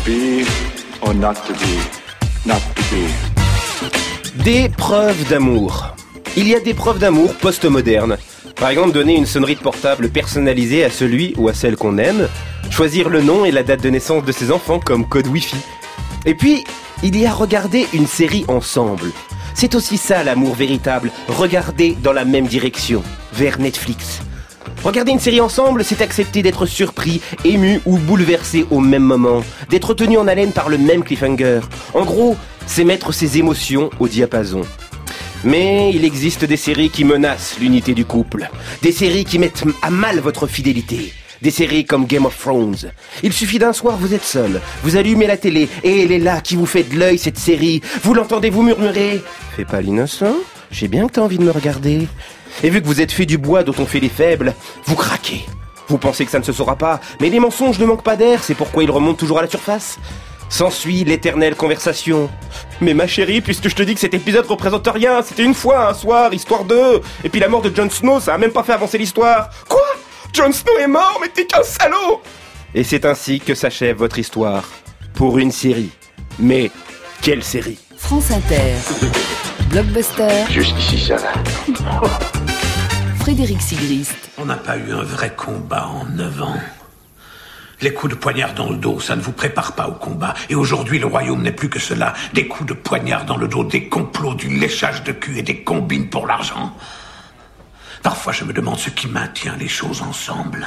be or not to be, not to be. Des preuves d'amour. Il y a des preuves d'amour post-modernes. Par exemple, donner une sonnerie de portable personnalisée à celui ou à celle qu'on aime, choisir le nom et la date de naissance de ses enfants comme code Wi-Fi. Et puis, il y a regarder une série ensemble. C'est aussi ça l'amour véritable, regarder dans la même direction, vers Netflix. Regarder une série ensemble, c'est accepter d'être surpris, ému ou bouleversé au même moment, d'être tenu en haleine par le même cliffhanger. En gros, c'est mettre ses émotions au diapason. Mais il existe des séries qui menacent l'unité du couple, des séries qui mettent à mal votre fidélité. Des séries comme Game of Thrones. Il suffit d'un soir, vous êtes seul, vous allumez la télé et elle est là qui vous fait de l'œil cette série. Vous l'entendez vous murmurer « Fais pas l'innocent, je sais bien que t'as envie de me regarder. » Et vu que vous êtes fait du bois dont on fait les faibles, vous craquez. Vous pensez que ça ne se saura pas, mais les mensonges ne manquent pas d'air, c'est pourquoi ils remontent toujours à la surface. S'ensuit l'éternelle conversation. « Mais ma chérie, puisque je te dis que cet épisode représente rien, c'était une fois, un soir, histoire de... Et puis la mort de Jon Snow, ça a même pas fait avancer l'histoire. » Quoi ? Jon Snow est mort, mais t'es qu'un salaud! Et c'est ainsi que s'achève votre histoire. Pour une série. Mais quelle série? France Inter. Blockbuster. Jusqu'ici, ça va. Frédéric Sigrist. On n'a pas eu un vrai combat en 9 ans. Les coups de poignard dans le dos, ça ne vous prépare pas au combat. Et aujourd'hui, le royaume n'est plus que cela. Des coups de poignard dans le dos, des complots, du léchage de cul et des combines pour l'argent. Parfois, je me demande ce qui maintient les choses ensemble.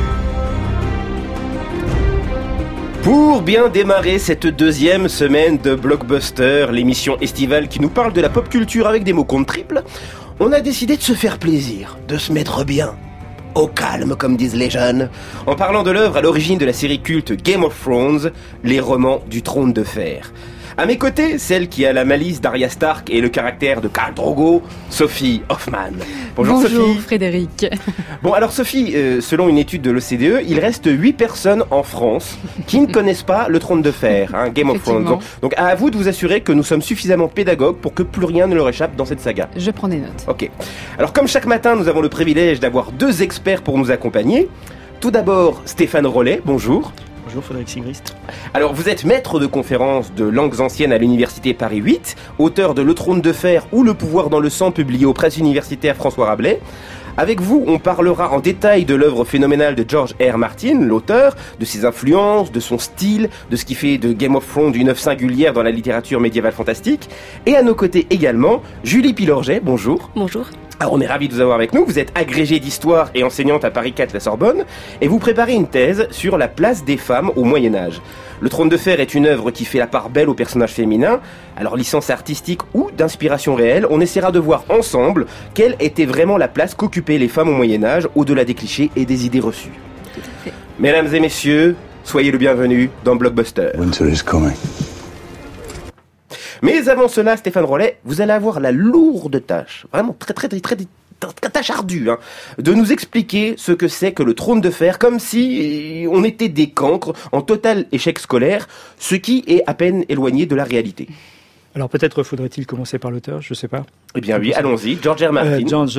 Pour bien démarrer cette deuxième semaine de Blockbuster, l'émission estivale qui nous parle de la pop culture avec des mots compte triples, on a décidé de se faire plaisir, de se mettre bien. Au calme, comme disent les jeunes, en parlant de l'œuvre à l'origine de la série culte Game of Thrones, les romans du trône de fer. À mes côtés, celle qui a la malice d'Arya Stark et le caractère de Khal Drogo, Sophie Hoffman. Bonjour Sophie. Bonjour Frédéric. Bon alors Sophie, selon une étude de l'OCDE, il reste 8 personnes en France qui ne connaissent pas le trône de fer, Game of Thrones. Donc à vous de vous assurer que nous sommes suffisamment pédagogues pour que plus rien ne leur échappe dans cette saga. Je prends des notes. Ok. Alors comme chaque matin, nous avons le privilège d'avoir 2 experts pour nous accompagner. Tout d'abord, Stéphane Rollet, bonjour. Bonjour Frédéric Sigrist. Alors vous êtes maître de conférences de langues anciennes à l'université Paris 8, auteur de Le Trône de Fer ou Le Pouvoir dans le sang publié aux presses universitaires François Rabelais. Avec vous, on parlera en détail de l'œuvre phénoménale de George R. Martin, l'auteur, de ses influences, de son style, de ce qui fait de Game of Thrones une œuvre singulière dans la littérature médiévale fantastique. Et à nos côtés également, Julie Pilorget, bonjour. Bonjour. Alors on est ravis de vous avoir avec nous, vous êtes agrégée d'histoire et enseignante à Paris 4 la Sorbonne, et vous préparez une thèse sur la place des femmes au Moyen-Âge. Le Trône de Fer est une œuvre qui fait la part belle aux personnages féminins, alors licence artistique ou d'inspiration réelle, on essaiera de voir ensemble quelle était vraiment la place qu'occupaient les femmes au Moyen-Âge, au-delà des clichés et des idées reçues. Mesdames et messieurs, soyez le bienvenu dans Blockbuster. Winter is coming. Mais avant cela, Stéphane Rollet, vous allez avoir la lourde tâche, vraiment très tâche ardue, de nous expliquer ce que c'est que le trône de fer, comme si on était des cancres en total échec scolaire, ce qui est à peine éloigné de la réalité. Alors peut-être faudrait-il commencer par l'auteur, je sais pas. Eh bien oui, allons-y, George R. Martin. George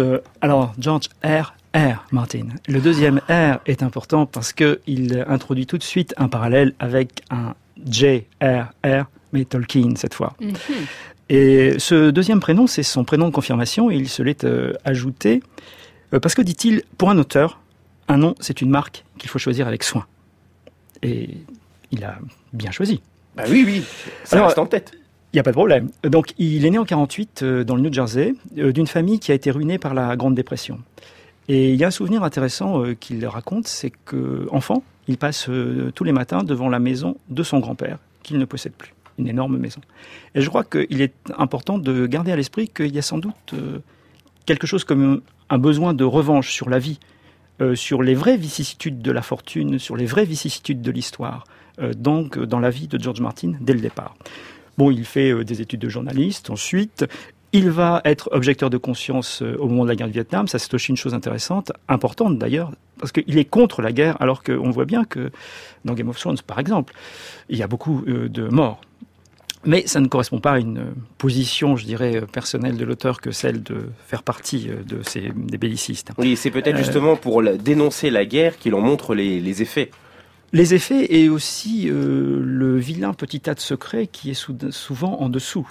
R. Martin. Le deuxième R est important parce qu'il introduit tout de suite un parallèle avec un J.R.R., mais Tolkien cette fois. Mm-hmm. Et ce deuxième prénom, c'est son prénom de confirmation, et il se l'est ajouté, parce que, dit-il, pour un auteur, un nom, c'est une marque qu'il faut choisir avec soin. Et il a bien choisi. Bah oui, ça reste en tête. Il n'y a pas de problème. Donc, il est né en 1948 dans le New Jersey, d'une famille qui a été ruinée par la Grande Dépression. Et il y a un souvenir intéressant qu'il raconte, c'est qu'enfant, il passe tous les matins devant la maison de son grand-père, qu'il ne possède plus. Une énorme maison. Et je crois qu'il est important de garder à l'esprit qu'il y a sans doute quelque chose comme un besoin de revanche sur la vie, sur les vraies vicissitudes de la fortune, sur les vraies vicissitudes de l'histoire, donc dans la vie de George Martin dès le départ. Bon, il fait des études de journaliste, ensuite il va être objecteur de conscience au moment de la guerre du Vietnam, ça c'est aussi une chose intéressante, importante d'ailleurs, parce qu'il est contre la guerre, alors qu'on voit bien que dans Game of Thrones, par exemple, il y a beaucoup de morts. Mais ça ne correspond pas à une position, je dirais, personnelle de l'auteur que celle de faire partie des bellicistes. Oui, c'est peut-être justement pour dénoncer la guerre qu'il en montre les effets. Les effets et aussi le vilain petit tas de secrets qui est souvent en dessous.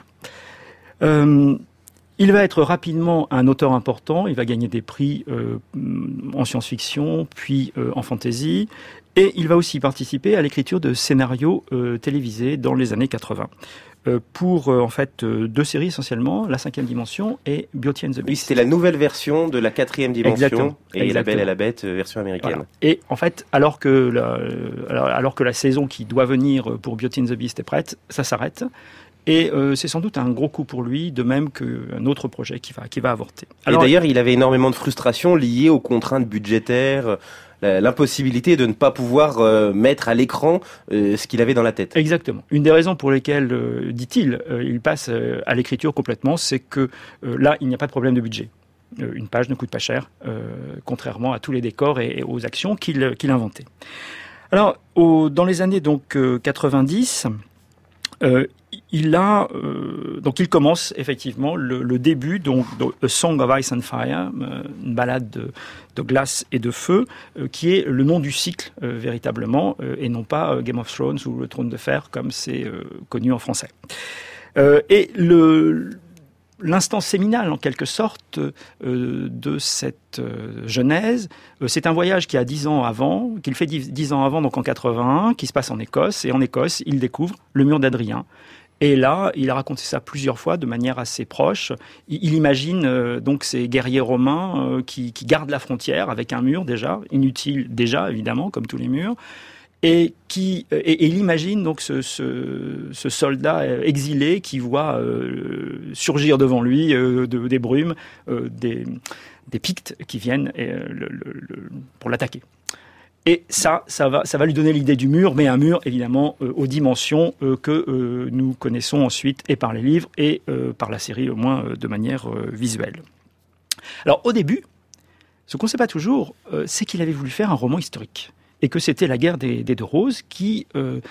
Il va être rapidement un auteur important, il va gagner des prix en science-fiction, puis en fantasy, et il va aussi participer à l'écriture de scénarios télévisés dans les années 80. Pour en fait 2 séries essentiellement, La 5e dimension et Beauty and the Beast. Oui, c'était la nouvelle version de la 4e dimension. Exactement. Et La Belle et la Bête version américaine. Voilà. Et en fait, alors que la saison qui doit venir pour Beauty and the Beast est prête, ça s'arrête. Et c'est sans doute un gros coup pour lui, de même qu'un autre projet qui va avorter. Alors, et d'ailleurs, il avait énormément de frustration liées aux contraintes budgétaires, l'impossibilité de ne pas pouvoir mettre à l'écran ce qu'il avait dans la tête. Exactement. Une des raisons pour lesquelles, dit-il, il passe à l'écriture complètement, c'est que là, il n'y a pas de problème de budget. Une page ne coûte pas cher, contrairement à tous les décors et aux actions qu'il inventait. Alors, dans les années donc 90, il commence effectivement le début donc A Song of Ice and Fire, une ballade de glace et de feu, qui est le nom du cycle véritablement, et non pas Game of Thrones ou Le Trône de Fer comme c'est connu en français. Et l'instant séminal en quelque sorte de cette genèse, c'est un voyage qui a 10 ans avant, qu'il fait 10 ans avant, donc en 81, qui se passe en Écosse, et en Écosse, il découvre le mur d'Adrien. Et là, il a raconté ça plusieurs fois de manière assez proche. Il imagine donc ces guerriers romains qui gardent la frontière avec un mur déjà, inutile déjà évidemment, comme tous les murs, et il imagine donc ce soldat exilé qui voit surgir devant lui des brumes, des Pictes qui viennent pour l'attaquer. Et ça va lui donner l'idée du mur, mais un mur, évidemment, aux dimensions que nous connaissons ensuite, et par les livres, et par la série, au moins de manière visuelle. Alors, au début, ce qu'on ne sait pas toujours, c'est qu'il avait voulu faire un roman historique, et que c'était la guerre des 2 roses qui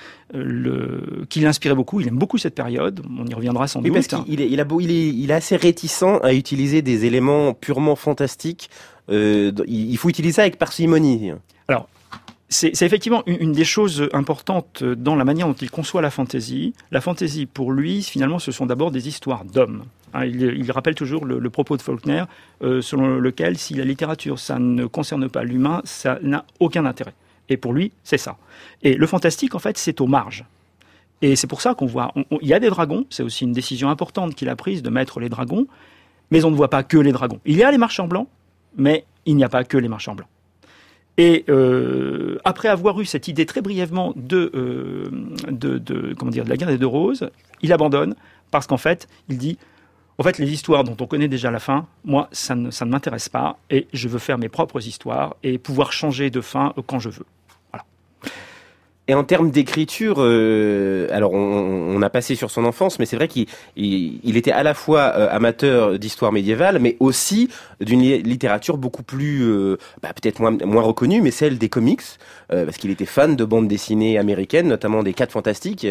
l'inspirait beaucoup. Il aime beaucoup cette période, on y reviendra sans doute. Parce qu'il il est assez réticent à utiliser des éléments purement fantastiques. Il faut utiliser ça avec parcimonie. Alors, c'est effectivement une des choses importantes dans la manière dont il conçoit la fantaisie. La fantaisie, pour lui, finalement, ce sont d'abord des histoires d'hommes. Il rappelle toujours le propos de Faulkner, selon lequel, si la littérature, ça ne concerne pas l'humain, ça n'a aucun intérêt. Et pour lui, c'est ça. Et le fantastique, en fait, c'est aux marges. Et c'est pour ça qu'on voit... Il y a des dragons, c'est aussi une décision importante qu'il a prise de mettre les dragons, mais on ne voit pas que les dragons. Il y a les marchands blancs, mais il n'y a pas que les marchands blancs. Et après avoir eu cette idée très brièvement de la guerre des 2 roses, il abandonne parce qu'en fait, il dit, en fait, les histoires dont on connaît déjà la fin, moi, ça ne m'intéresse pas et je veux faire mes propres histoires et pouvoir changer de fin quand je veux. Voilà. Et en termes d'écriture, alors on a passé sur son enfance, mais c'est vrai qu'il était à la fois amateur d'histoire médiévale, mais aussi d'une littérature beaucoup plus, peut-être moins reconnue, mais celle des comics, parce qu'il était fan de bandes dessinées américaines, notamment des 4 Fantastiques,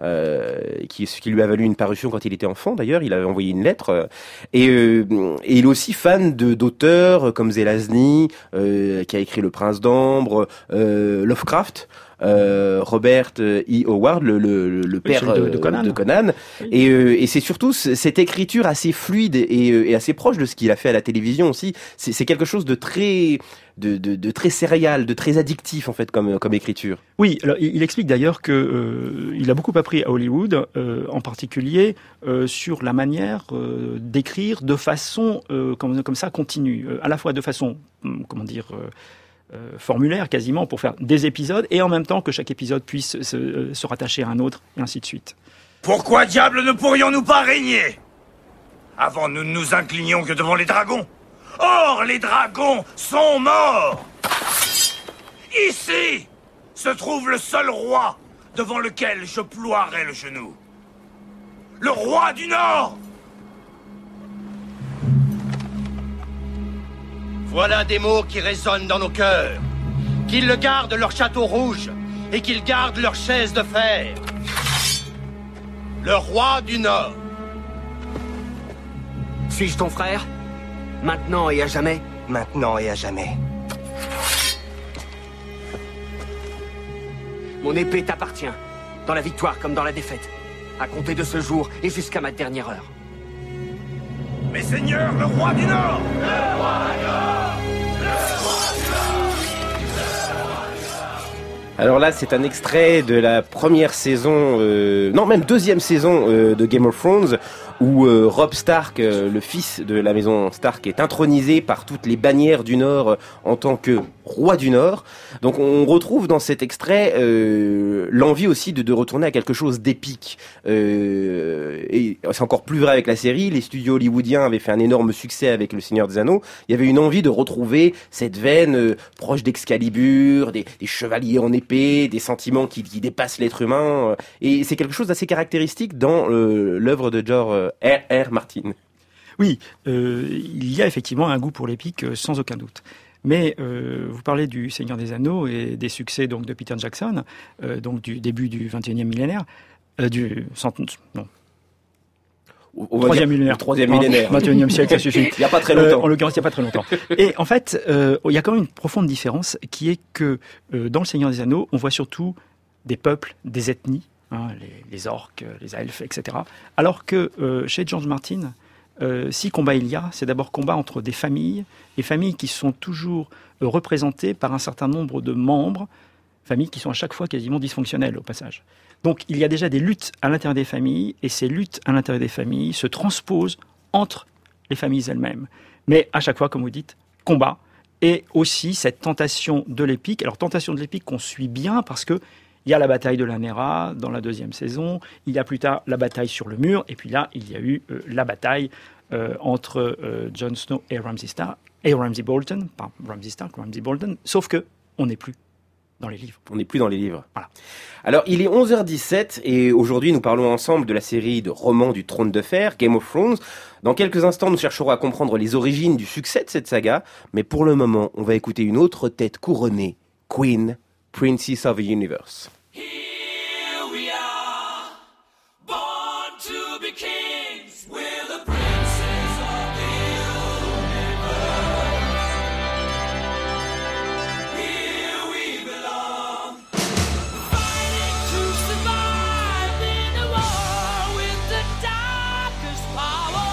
qui lui a valu une parution quand il était enfant. D'ailleurs, il avait envoyé une lettre. Et il est aussi fan d'auteurs comme Zelazny, qui a écrit Le Prince d'Ambre, Lovecraft. Robert E. Howard, le père de Conan. Oui. Et c'est surtout cette écriture assez fluide et assez proche de ce qu'il a fait à la télévision aussi. C'est quelque chose de très céréal, de très addictif en fait comme écriture. Oui, alors il explique d'ailleurs que il a beaucoup appris à Hollywood, en particulier sur la manière d'écrire de façon comme ça continue, à la fois de façon formulaire quasiment pour faire des épisodes et en même temps que chaque épisode puisse se rattacher à un autre et ainsi de suite. Pourquoi diable ne pourrions-nous pas régner? Avant nous ne nous inclinions que devant les dragons. Or les dragons sont morts. Ici se trouve le seul roi devant lequel je ploierai le genou. Le roi du Nord. Voilà des mots qui résonnent dans nos cœurs. Qu'ils le gardent leur château rouge et qu'ils gardent leur chaise de fer. Le roi du Nord. Suis-je ton frère? Maintenant et à jamais? Maintenant et à jamais. Mon épée t'appartient, dans la victoire comme dans la défaite. À compter de ce jour et jusqu'à ma dernière heure. Mes seigneurs, le roi du Nord! Alors là, c'est un extrait de la première saison, non, même deuxième saison de Game of Thrones, où Robb Stark, le fils de la maison Stark, est intronisé par toutes les bannières du Nord en tant que roi du Nord. Donc on retrouve dans cet extrait l'envie aussi de retourner à quelque chose d'épique. Et c'est encore plus vrai avec la série. Les studios hollywoodiens avaient fait un énorme succès avec Le Seigneur des Anneaux. Il y avait une envie de retrouver cette veine proche d'Excalibur, des chevaliers en épée, des sentiments qui dépassent l'être humain. Et c'est quelque chose d'assez caractéristique dans l'œuvre de George R.R. Martin. Oui, il y a effectivement un goût pour l'épique, sans aucun doute. Mais vous parlez du Seigneur des Anneaux et des succès donc de Peter Jackson, donc du début du 21e millénaire, troisième millénaire. 21e siècle, ça suffit. Il n'y a pas très longtemps. En l'occurrence, il n'y a pas très longtemps. Et en fait, il y a quand même une profonde différence qui est que dans le Seigneur des Anneaux, on voit surtout des peuples, des ethnies, les orques, les elfes, etc. Alors que chez George Martin, si combat il y a, c'est d'abord combat entre des familles qui sont toujours représentées par un certain nombre de membres, familles qui sont à chaque fois quasiment dysfonctionnelles au passage. Donc il y a déjà des luttes à l'intérieur des familles, et ces luttes à l'intérieur des familles se transposent entre les familles elles-mêmes. Mais à chaque fois, comme vous dites, combat, et aussi cette tentation de l'épique. Alors tentation de l'épique qu'on suit bien parce que il y a la bataille de Lanera dans la deuxième saison, il y a plus tard la bataille sur le mur, et puis là, il y a eu la bataille entre Jon Snow et Ramsay Bolton, pas Ramsay Stark, Ramsay Bolton, sauf que on n'est plus dans les livres. On n'est plus dans les livres. Voilà. Alors, il est 11h17 et aujourd'hui, nous parlons ensemble de la série de romans du Trône de Fer, Game of Thrones. Dans quelques instants, nous chercherons à comprendre les origines du succès de cette saga, mais pour le moment, on va écouter une autre tête couronnée, Queen, Princess of the Universe. Here we are, born to be kings, we're the princes of the universe. Here we belong, fighting to survive in a war with the darkest power.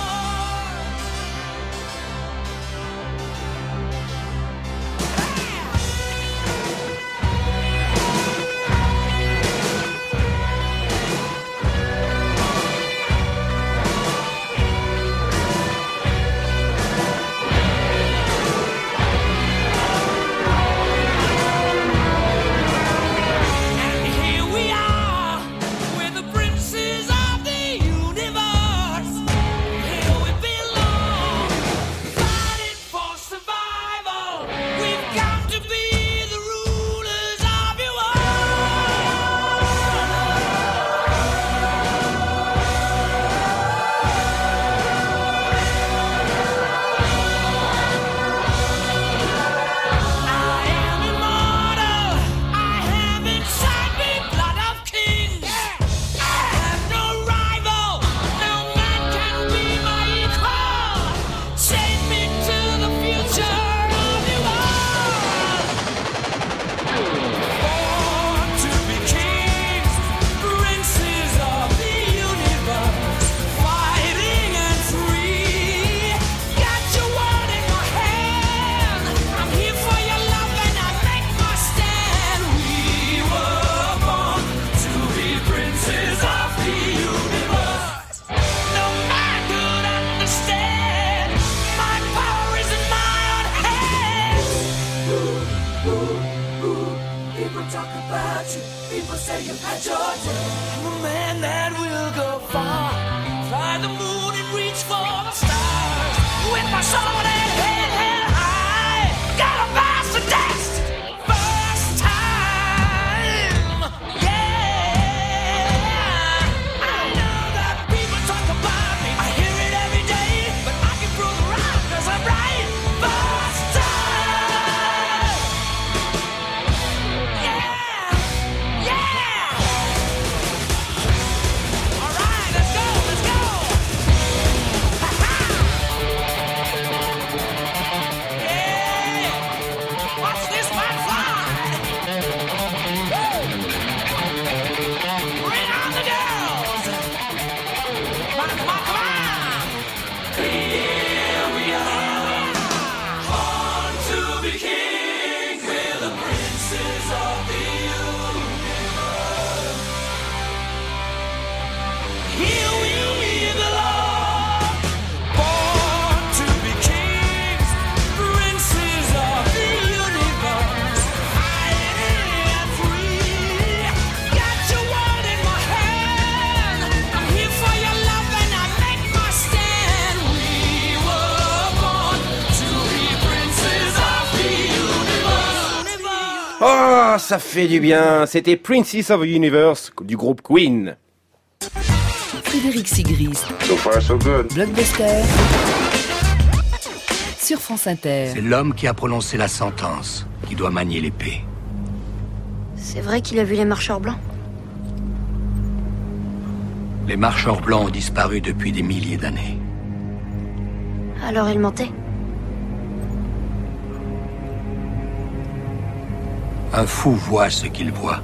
Ah, ça fait du bien. C'était Princess of the Universe du groupe Queen. Frédéric Sigrist. So far, so good. Blockbuster. Sur France Inter. C'est l'homme qui a prononcé la sentence, qui doit manier l'épée. C'est vrai qu'il a vu les marcheurs blancs? Les marcheurs blancs ont disparu depuis des milliers d'années. Alors il mentait? Un fou voit ce qu'il voit.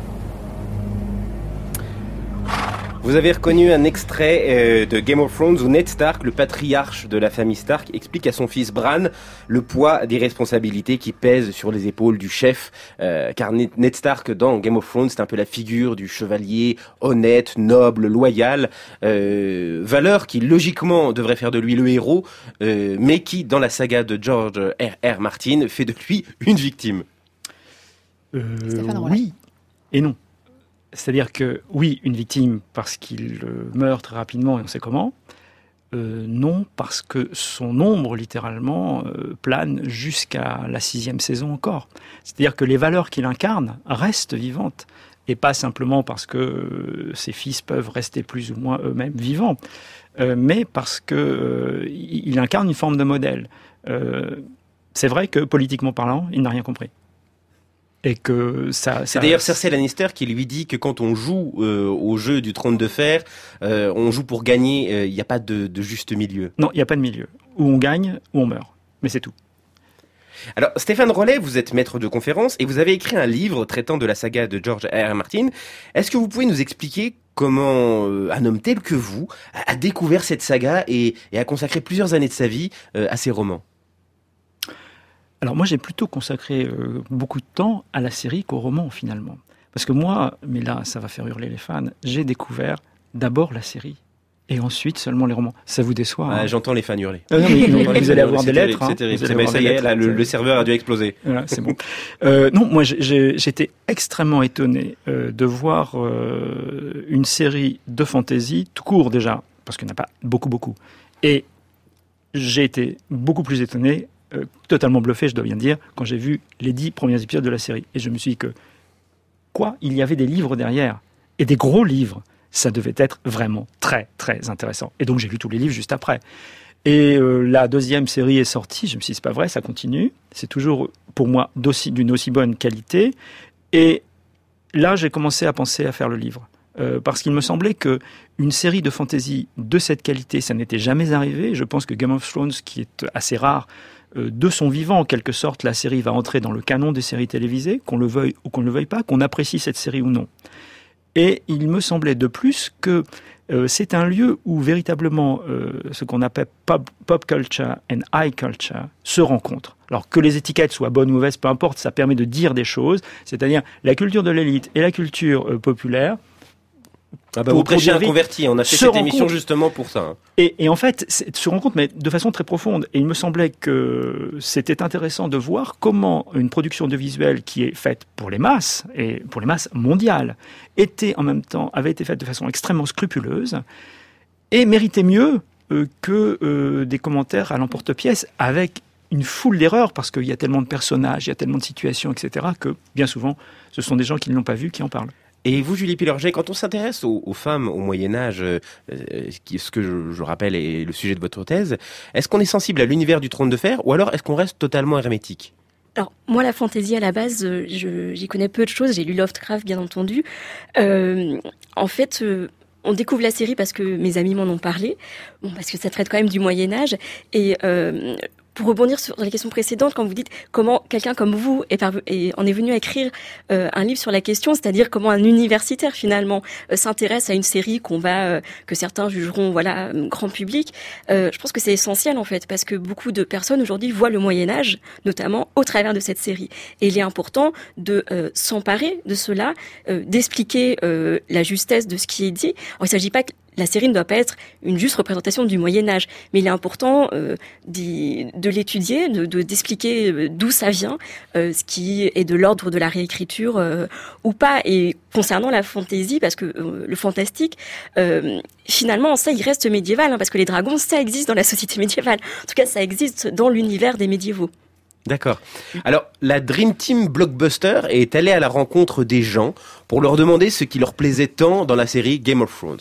Vous avez reconnu un extrait de Game of Thrones où Ned Stark, le patriarche de la famille Stark, explique à son fils Bran le poids des responsabilités qui pèsent sur les épaules du chef. Car Ned Stark, dans Game of Thrones, c'est un peu la figure du chevalier honnête, noble, loyal. Valeur qui, logiquement, devrait faire de lui le héros, mais qui, dans la saga de George R.R. Martin, fait de lui une victime. Oui et non. C'est-à-dire que, oui, une victime parce qu'il meurt très rapidement et on sait comment. Non, parce que son ombre, littéralement, plane jusqu'à la 6e saison encore. C'est-à-dire que les valeurs qu'il incarne restent vivantes. Et pas simplement parce que ses fils peuvent rester plus ou moins eux-mêmes vivants, mais parce qu'il incarne une forme de modèle. C'est vrai que, politiquement parlant, il n'a rien compris. Et que c'est d'ailleurs Cersei Lannister qui lui dit que quand on joue au jeu du trône de fer, on joue pour gagner, il n'y a pas de juste milieu. Non, il n'y a pas de milieu. Ou on gagne, ou on meurt. Mais c'est tout. Alors, Stéphane Rollet, vous êtes maître de conférence et vous avez écrit un livre traitant de la saga de George R.R. Martin. Est-ce que vous pouvez nous expliquer comment un homme tel que vous a découvert cette saga et a consacré plusieurs années de sa vie à ces romans ? Alors moi, j'ai plutôt consacré beaucoup de temps à la série qu'au roman, finalement. Parce que moi, mais là, ça va faire hurler les fans, j'ai découvert d'abord la série. Et ensuite seulement les romans. Ça vous déçoit hein ? J'entends les fans hurler. Non, mais vous allez avoir des lettres. C'est terrible. Ça y est, là, le serveur a dû exploser. Voilà, c'est bon. Non, moi, j'étais extrêmement étonné de voir une série de fantasy, tout court déjà, parce qu'il n'y en a pas beaucoup. Et j'ai été beaucoup plus étonné, totalement bluffé, je dois bien dire, quand j'ai vu les 10 premiers épisodes de la série. Et je me suis dit que, il y avait des livres derrière, et des gros livres. Ça devait être vraiment très, très intéressant. Et donc, j'ai lu tous les livres juste après. Et la deuxième série est sortie. Je me suis dit, c'est pas vrai, ça continue. C'est toujours, pour moi, d'une aussi bonne qualité. Et là, j'ai commencé à penser à faire le livre. Parce qu'il me semblait qu'une série de fantasy de cette qualité, ça n'était jamais arrivé. Je pense que Game of Thrones, qui est assez rare, de son vivant, en quelque sorte, la série va entrer dans le canon des séries télévisées, qu'on le veuille ou qu'on ne le veuille pas, qu'on apprécie cette série ou non. Et il me semblait de plus que c'est un lieu où véritablement ce qu'on appelle pop culture and high culture se rencontrent. Alors que les étiquettes soient bonnes ou mauvaises, peu importe, ça permet de dire des choses, c'est-à-dire la culture de l'élite et la culture populaire. Vous prêchez un converti, on a fait cette émission justement pour ça. Hein. Et en fait, se rencontre, mais de façon très profonde. Et il me semblait que c'était intéressant de voir comment une production audiovisuelle qui est faite pour les masses, et pour les masses mondiales, avait été faite de façon extrêmement scrupuleuse, et méritait mieux que des commentaires à l'emporte-pièce, avec une foule d'erreurs, parce qu'il y a tellement de personnages, il y a tellement de situations, etc., que bien souvent, ce sont des gens qui ne l'ont pas vu qui en parlent. Et vous, Julie Pilorget, quand on s'intéresse aux femmes au Moyen-Âge, ce que je rappelle est le sujet de votre thèse, est-ce qu'on est sensible à l'univers du trône de fer ou alors est-ce qu'on reste totalement hermétique ? Alors, moi, la fantaisie, à la base, j'y connais peu de choses. J'ai lu Lovecraft, bien entendu. En fait, on découvre la série parce que mes amis m'en ont parlé. Bon, parce que ça traite quand même du Moyen-Âge. Et pour rebondir sur les questions précédentes, quand vous dites comment quelqu'un comme vous en est venu à écrire un livre sur la question, c'est-à-dire comment un universitaire finalement s'intéresse à une série que certains jugeront grand public, je pense que c'est essentiel en fait, parce que beaucoup de personnes aujourd'hui voient le Moyen-Âge, notamment au travers de cette série. Et il est important de s'emparer de cela, d'expliquer la justesse de ce qui est dit. Alors, il ne s'agit pas que la série ne doit pas être une juste représentation du Moyen-Âge, mais il est important de l'étudier, d'expliquer d'où ça vient, ce qui est de l'ordre de la réécriture ou pas. Et concernant la fantaisie, parce que le fantastique, finalement, ça, il reste médiéval, parce que les dragons, ça existe dans la société médiévale. En tout cas, ça existe dans l'univers des médiévaux. D'accord. Alors, la Dream Team Blockbuster est allée à la rencontre des gens pour leur demander ce qui leur plaisait tant dans la série Game of Thrones.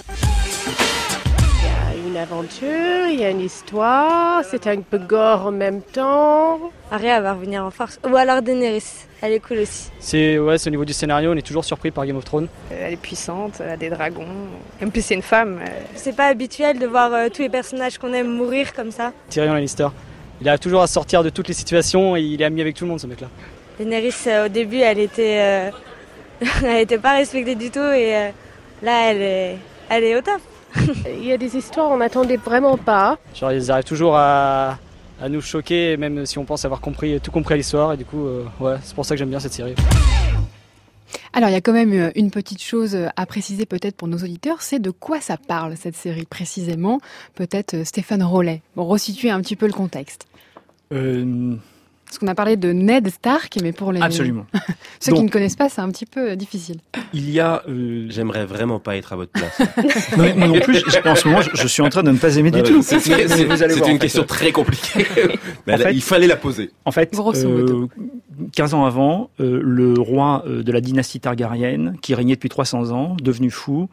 Il y a une aventure, il y a une histoire, c'est un peu gore en même temps. Arya va revenir en force. Ou alors Daenerys, elle est cool aussi. C'est au niveau du scénario, on est toujours surpris par Game of Thrones. Elle est puissante, elle a des dragons. En plus, c'est une femme. C'est pas habituel de voir tous les personnages qu'on aime mourir comme ça. Tyrion Lannister. Il a toujours à sortir de toutes les situations et il est ami avec tout le monde, ce mec-là. Daenerys, au début, elle était pas respectée du tout et là, elle est au top. Il y a des histoires on n'attendait vraiment pas. Genre, ils arrivent toujours à nous choquer, même si on pense avoir tout compris à l'histoire. Et du coup, c'est pour ça que j'aime bien cette série. Alors, il y a quand même une petite chose à préciser peut-être pour nos auditeurs, c'est de quoi ça parle, cette série, précisément. Peut-être Stéphane Rollet. Bon, resituer un petit peu le contexte. Parce qu'on a parlé de Ned Stark, mais pour les... Absolument. Ceux qui ne connaissent pas, c'est un petit peu difficile. Il y a... J'aimerais vraiment pas être à votre place. Moi non plus, en ce moment, je suis en train de ne pas aimer du tout. C'est une question très compliquée. Mais il fallait la poser. En fait, 15 ans avant, le roi de la dynastie Targaryen, qui régnait depuis 300 ans, devenu fou,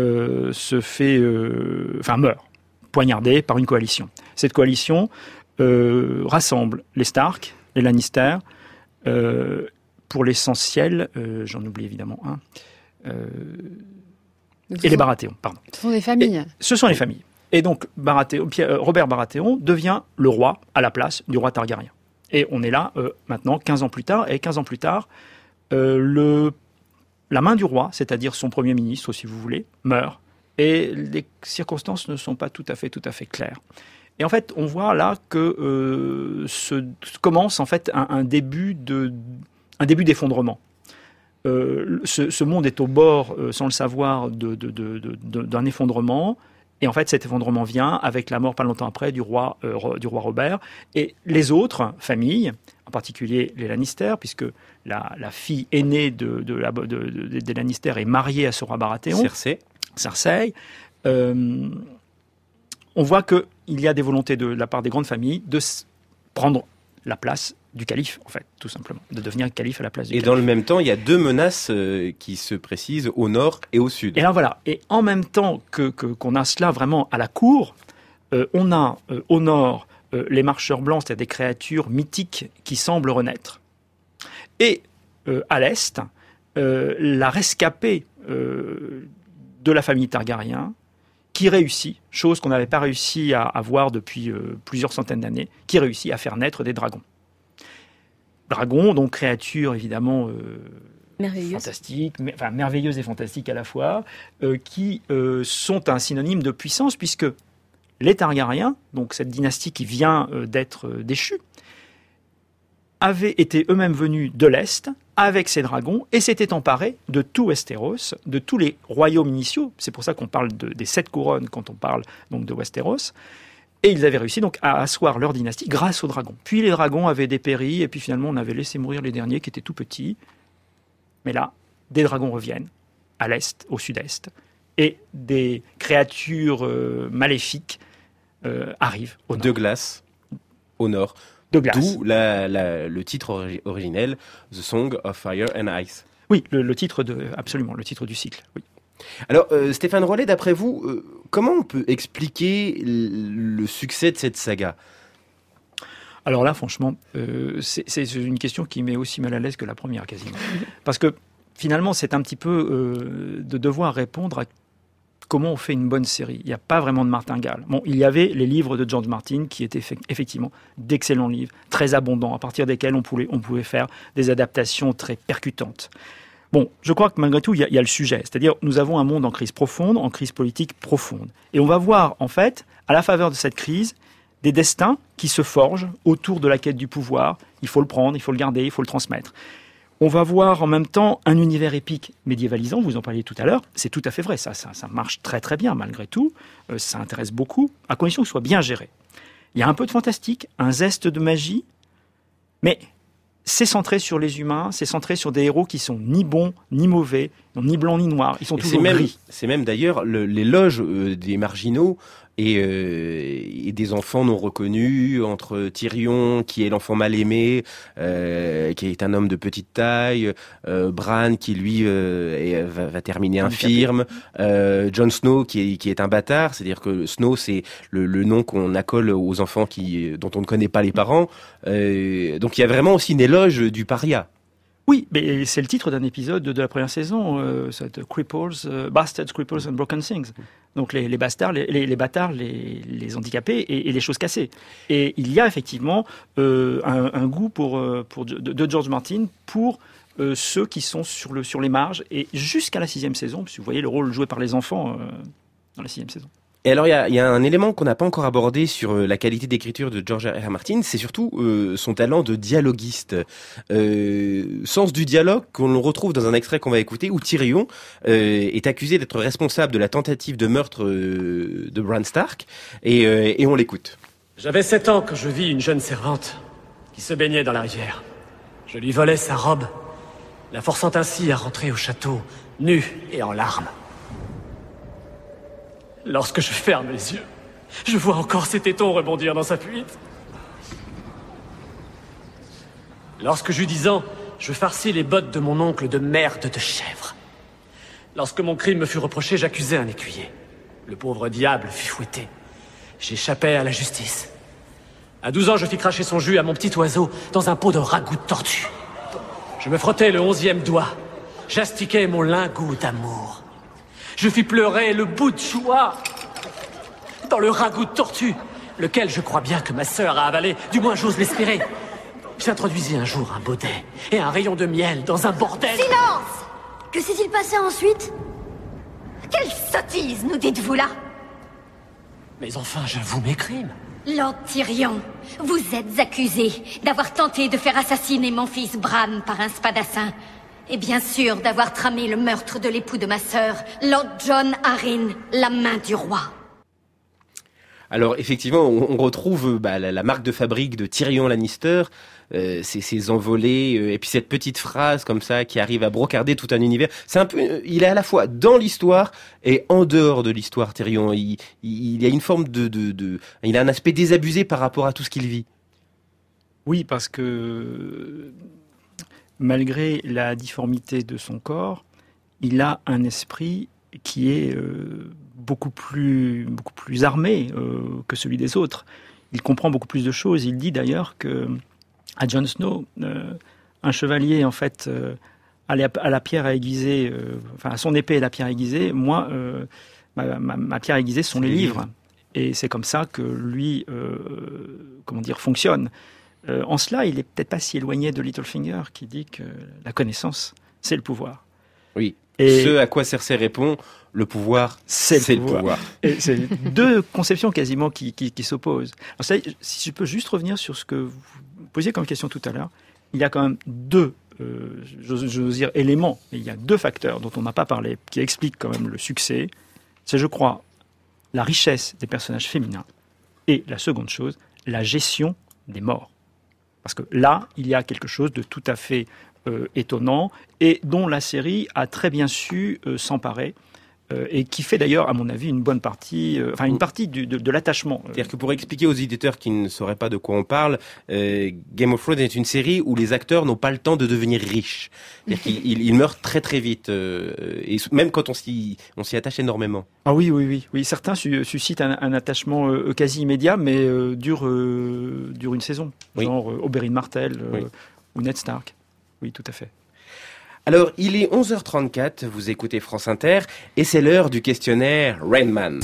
meurt, poignardé par une coalition. Cette coalition rassemble les Stark, les Lannister, pour l'essentiel, j'en oublie évidemment un, et les Baratheon, pardon. Ce sont des familles. Ce sont les familles. Et donc, Robert Baratheon devient le roi à la place du roi Targaryen. Et on est là maintenant, 15 ans plus tard. Et 15 ans plus tard, la main du roi, c'est-à-dire son premier ministre, si vous voulez, meurt. Et les circonstances ne sont pas tout à fait claires. Et en fait, on voit là que commence en fait un début d'effondrement. Ce monde est au bord, sans le savoir, d'un effondrement. Et en fait, cet effondrement vient avec la mort pas longtemps après du roi Robert. Et les autres familles, en particulier les Lannister, puisque la fille aînée des Lannister est mariée à ce roi Baratheon. Cersei. On voit qu'il y a des volontés de la part des grandes familles de prendre la place du calife, en fait, tout simplement, de devenir calife à la place du calife. Et dans le même temps, il y a deux menaces qui se précisent au nord et au sud. Et là, voilà. Et en même temps qu'on a cela vraiment à la cour, on a au nord les marcheurs blancs, c'est-à-dire des créatures mythiques qui semblent renaître. Et à l'est, la rescapée de la famille Targaryen, qui réussit, chose qu'on n'avait pas réussi à voir depuis plusieurs centaines d'années, qui réussit à faire naître des dragons. Dragons, donc créatures évidemment fantastiques, merveilleuses et fantastiques à la fois, qui sont un synonyme de puissance, puisque les Targaryens, donc cette dynastie qui vient d'être déchue, avaient été eux-mêmes venus de l'Est avec ces dragons et s'étaient emparés de tout Westeros, de tous les royaumes initiaux. C'est pour ça qu'on parle des 7 couronnes quand on parle donc de Westeros. Et ils avaient réussi donc à asseoir leur dynastie grâce aux dragons. Puis les dragons avaient dépéri et puis finalement on avait laissé mourir les derniers qui étaient tout petits. Mais là, des dragons reviennent à l'Est, au Sud-Est, et des créatures maléfiques arrivent au nord. De glace au nord. De glace. D'où le titre originel, The Song of Fire and Ice. Oui, le titre absolument, le titre du cycle. Oui. Alors, Stéphane Rollet, d'après vous, comment on peut expliquer le succès de cette saga ? Alors là, franchement, c'est une question qui met aussi mal à l'aise que la première, quasiment. Parce que finalement, c'est un petit peu de devoir répondre à comment on fait une bonne série. Il n'y a pas vraiment de martingale. Bon, il y avait les livres de George Martin qui étaient effectivement d'excellents livres, très abondants, à partir desquels on pouvait faire des adaptations très percutantes. Bon, je crois que malgré tout, il y a le sujet. C'est-à-dire, nous avons un monde en crise profonde, en crise politique profonde. Et on va voir, en fait, à la faveur de cette crise, des destins qui se forgent autour de la quête du pouvoir. Il faut le prendre, il faut le garder, il faut le transmettre. On va voir en même temps un univers épique médiévalisant, vous en parliez tout à l'heure, c'est tout à fait vrai, ça marche très très bien malgré tout, ça intéresse beaucoup, à condition que ce soit bien géré. Il y a un peu de fantastique, un zeste de magie, mais c'est centré sur les humains, c'est centré sur des héros qui sont ni bons, ni mauvais, ni blancs, ni noirs. Ils sont toujours gris. C'est même d'ailleurs l'éloge des marginaux et des enfants non reconnus, entre Tyrion, qui est l'enfant mal aimé, qui est un homme de petite taille, Bran, qui lui va terminer infirme, Jon Snow, qui est un bâtard, c'est-à-dire que Snow, c'est le nom qu'on accole aux enfants dont on ne connaît pas les parents. Donc il y a vraiment aussi une éloge du paria. Oui, mais c'est le titre d'un épisode de la première saison, Bastards, Cripples and Broken Things. Donc les bastards, les bâtards, les handicapés et les choses cassées. Et il y a effectivement un goût de George Martin pour ceux qui sont sur les marges, et jusqu'à la 6e saison, puisque vous voyez le rôle joué par les enfants dans la 6e saison. Et alors, il y a un élément qu'on n'a pas encore abordé sur la qualité d'écriture de George R.R. Martin, c'est surtout son talent de dialoguiste. Sens du dialogue qu'on retrouve dans un extrait qu'on va écouter, où Tyrion est accusé d'être responsable de la tentative de meurtre de Bran Stark, et on l'écoute. J'avais 7 ans quand je vis une jeune servante qui se baignait dans la rivière. Je lui volais sa robe, la forçant ainsi à rentrer au château, nue et en larmes. Lorsque je ferme les yeux, je vois encore ses tétons rebondir dans sa fuite. Lorsque j'eus 10 ans, je farcis les bottes de mon oncle de merde de chèvre. Lorsque mon crime me fut reproché, j'accusai un écuyer. Le pauvre diable fut fouetté. J'échappais à la justice. À 12 ans, je fis cracher son jus à mon petit oiseau dans un pot de ragoût de tortue. Je me frottais le 11e doigt. J'astiquais mon lingot d'amour. Je fis pleurer le bout de joie dans le ragoût de tortue, lequel je crois bien que ma sœur a avalé, du moins j'ose l'espérer. J'introduisis un jour un baudet et un rayon de miel dans un bordel. Silence! Que s'est-il passé ensuite? Quelle sottise nous dites-vous là? Mais enfin, j'avoue mes crimes. Lord Tyrion, vous êtes accusé d'avoir tenté de faire assassiner mon fils Bran par un spadassin. Et bien sûr d'avoir tramé le meurtre de l'époux de ma sœur, Lord Jon Arryn, la main du roi. Alors effectivement, on retrouve la marque de fabrique de Tyrion Lannister, ces envolées, et puis cette petite phrase comme ça qui arrive à brocarder tout un univers. C'est un peu, il est à la fois dans l'histoire et en dehors de l'histoire, Tyrion. Il y a une forme il a un aspect désabusé par rapport à tout ce qu'il vit. Oui, parce que malgré la difformité de son corps, il a un esprit qui est beaucoup plus armé que celui des autres. Il comprend beaucoup plus de choses. Il dit d'ailleurs que à Jon Snow, un chevalier en fait à la pierre à aiguiser, à son épée et la pierre aiguisée. Moi, ma pierre aiguisée sont les livres. Et c'est comme ça que lui, fonctionne. En cela, il est peut-être pas si éloigné de Littlefinger qui dit que la connaissance, c'est le pouvoir. Oui. Et ce à quoi Cersei répond, le pouvoir, c'est le pouvoir. Et c'est deux conceptions quasiment qui s'opposent. Alors ça, si je peux juste revenir sur ce que vous posiez comme question tout à l'heure, il y a quand même deux, j'ose dire, éléments. Il y a deux facteurs dont on n'a pas parlé, qui expliquent quand même le succès. C'est, je crois, la richesse des personnages féminins. Et la seconde chose, la gestion des morts. Parce que là, il y a quelque chose de tout à fait étonnant et dont la série a très bien su s'emparer et qui fait d'ailleurs, à mon avis, une bonne partie, une partie de l'attachement. C'est-à-dire que pour expliquer aux éditeurs qui ne sauraient pas de quoi on parle, Game of Thrones est une série où les acteurs n'ont pas le temps de devenir riches. C'est-à-dire qu'ils meurent très très vite, et même quand on s'y attache énormément. Ah oui. Certains suscitent un attachement quasi immédiat, mais dure une saison. Genre Oberyn Martell ou Ned Stark. Oui, tout à fait. Alors, il est 11h34, vous écoutez France Inter, et c'est l'heure du questionnaire Rain Man.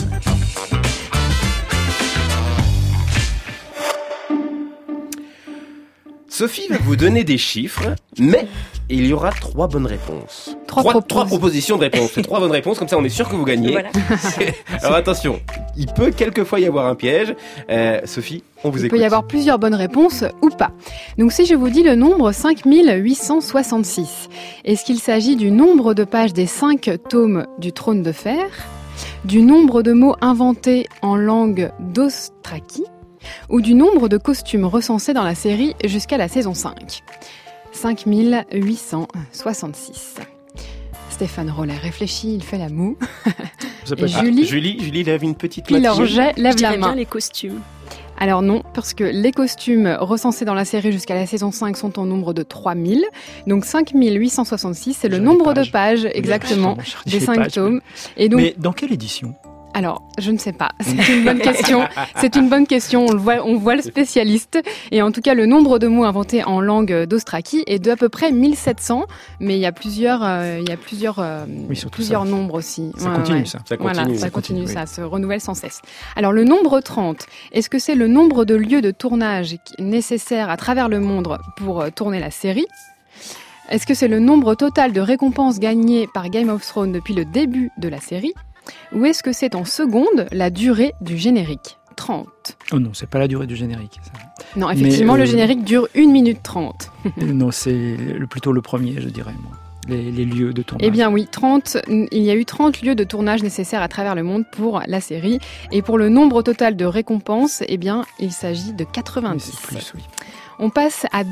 Sophie va vous donner des chiffres, mais il y aura 3 bonnes réponses. Trois propositions de réponses. C'est 3 bonnes réponses, comme ça on est sûr que vous gagnez. Voilà. Alors attention, il peut quelquefois y avoir un piège. Sophie, on vous écoute. Il peut y avoir plusieurs bonnes réponses ou pas. Donc si je vous dis le nombre 5866, est-ce qu'il s'agit du nombre de pages des 5 tomes du Trône de Fer, du nombre de mots inventés en langue dothraki, ou du nombre de costumes recensés dans la série jusqu'à la saison 5? 5866. Stéphane Rollet réfléchit, il fait la moue. Et Julie lève une petite main. Lève Je la dirais main. bien les costumes. Alors non, parce que les costumes recensés dans la série jusqu'à la saison 5 sont au nombre de 3000. Donc 5866, c'est le nombre de pages exactement des 5 tomes. Et donc, mais dans quelle édition ? alors, je ne sais pas. C'est une bonne question. C'est une bonne question. On voit le spécialiste. Et en tout cas, le nombre de mots inventés en langue d'Ostraki est de à peu près 1700. Mais il y a plusieurs nombres aussi. Ça continue, ça. Ça continue. Ça continue, ça se renouvelle sans cesse. Alors, le nombre 30, est-ce que c'est le nombre de lieux de tournage nécessaires à travers le monde pour tourner la série ? Est-ce que c'est le nombre total de récompenses gagnées par Game of Thrones depuis le début de la série ? Ou est-ce que c'est en secondes la durée du générique ? 30. Oh non, c'est pas la durée du générique. Ça. Non, effectivement, le générique dure 1 minute 30. Non, c'est plutôt le premier, je dirais, moi. Les lieux de tournage. Eh bien oui, 30. Il y a eu 30 lieux de tournage nécessaires à travers le monde pour la série. Et pour le nombre total de récompenses, eh bien, il s'agit de 90. C'est plus, oui. On passe à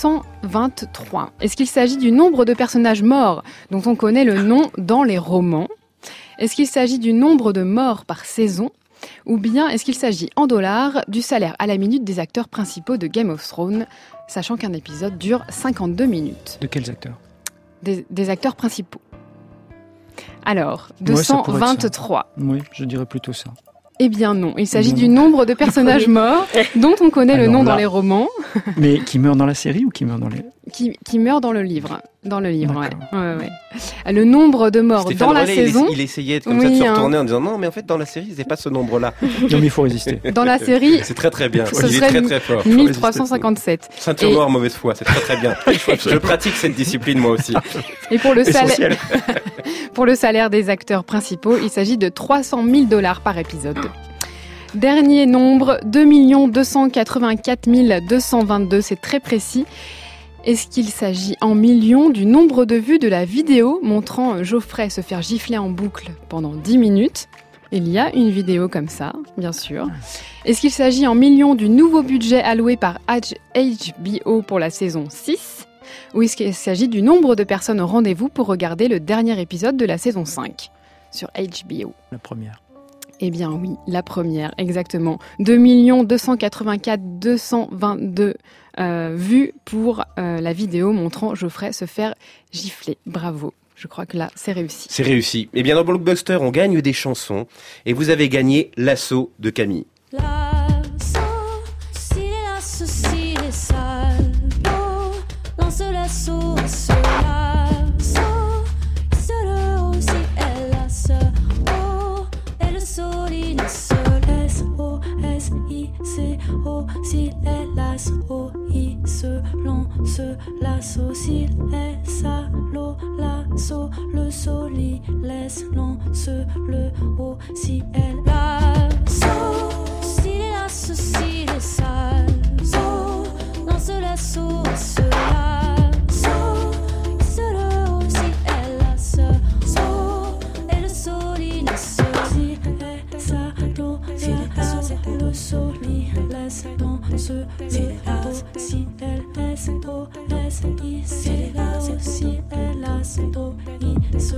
223. Est-ce qu'il s'agit du nombre de personnages morts dont on connaît le nom dans les romans ? Est-ce qu'il s'agit du nombre de morts par saison ? Ou bien est-ce qu'il s'agit en dollars du salaire à la minute des acteurs principaux de Game of Thrones, sachant qu'un épisode dure 52 minutes ? De quels acteurs ? Des acteurs principaux. Alors, Ouais, ça pourrait être 223. ça. Oui, je dirais plutôt ça. Eh bien non, il s'agit du nombre de personnages morts dont on connaît le nom dans les romans. Mais qui meurent dans la série ou qui meurent dans les... Qui meurent dans le livre. Dans le livre, ouais. Le nombre de morts Stéphane dans la Rollet, saison... il essayait comme ça de se retourner en disant non, mais en fait, dans la série, c'est pas ce nombre-là. Non, mais il faut résister. Dans la série... C'est très très bien. Ce Il est serait très très fort. 1357. Ceinture noire, mauvaise foi, c'est très très bien. Je pratique cette discipline moi aussi. Et pour le salaire... pour le salaire des acteurs principaux, il s'agit de 300 000 $ par épisode. Dernier nombre, 2 284 222, c'est très précis. Est-ce qu'il s'agit en millions du nombre de vues de la vidéo montrant Geoffrey se faire gifler en boucle pendant 10 minutes ? Il y a une vidéo comme ça, bien sûr. Est-ce qu'il s'agit en millions du nouveau budget alloué par HBO pour la saison 6 ? Ou est-ce qu'il s'agit du nombre de personnes au rendez-vous pour regarder le dernier épisode de la saison 5 sur HBO ? La première. Eh bien oui, la première, exactement. 2 284 222 vues pour la vidéo montrant Geoffrey se faire gifler. Bravo. Je crois que là, c'est réussi. C'est réussi. Eh bien, dans Blockbuster, on gagne des chansons. Et vous avez gagné L'Assaut de Camille. Lasso, si les lassos, si les salauds, lance l'assaut, ce lasso, seul aussi elle lasse, oh, et le soline se laisse, oh, S-I-C-O, si elle lasse, oh, I se lance, lasso, si elle salaud, lasso, le soli laisse, lance, le haut, si elle lasso. Si les lassos, si les salauds, lance l'assaut, ce lasso, seul aussi elle lasse, oh, et le soline se si elle salaud, si le soli laisse dans ce lasso, si elle laisse au S-I, si elle lasse au I, se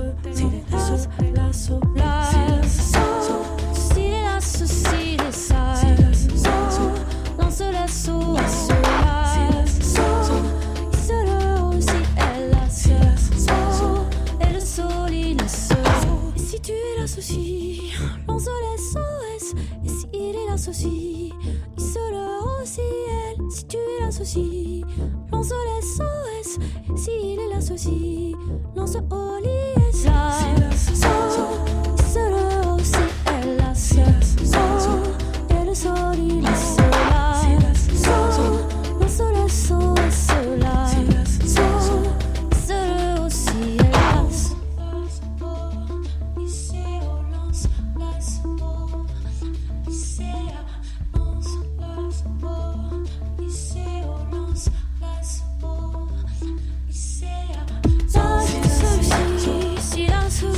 lasso, lasso, si les lassos, si les salauds, lance l'assaut, ce lasso, seul aussi elle lasse, oh, et le soline se. Et si tu l'associes, lance les SOS, et si il est l'associé, il sera aussi elle. Si tu l'associes, lance les SOS, si il est l'associé, lance Oli, sera aussi elle lasse, oh, et le soline se lasse, lance le SOS, sera aussi elle lasse. Si la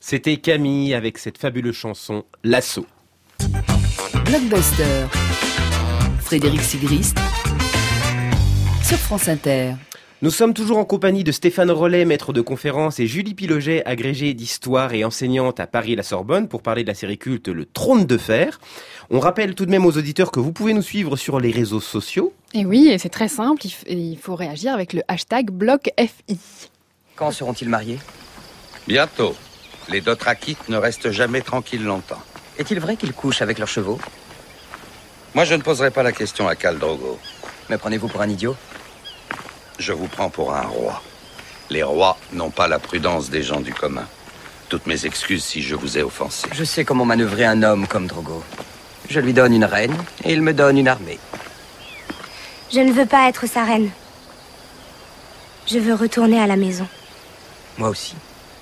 C'était Camille avec cette fabuleuse chanson L'Assaut. Blockbuster. Frédéric Sigrist sur France Inter. Nous sommes toujours en compagnie de Stéphane Rollet, maître de conférence, et Julie Piloget, agrégée d'histoire et enseignante à Paris-la Sorbonne, pour parler de la série culte Le Trône de Fer. On rappelle tout de même aux auditeurs que vous pouvez nous suivre sur les réseaux sociaux. Et oui, et c'est très simple, il faut réagir avec le hashtag BlockFI. Quand seront-ils mariés ? Bientôt. Les Dothraki ne restent jamais tranquilles longtemps. Est-il vrai qu'ils couchent avec leurs chevaux ? Moi, je ne poserai pas la question à Khal Drogo. Me prenez-vous pour un idiot ? Je vous prends pour un roi. Les rois n'ont pas la prudence des gens du commun. Toutes mes excuses si je vous ai offensé. Je sais comment manœuvrer un homme comme Drogo. Je lui donne une reine et il me donne une armée. Je ne veux pas être sa reine. Je veux retourner à la maison. Moi aussi.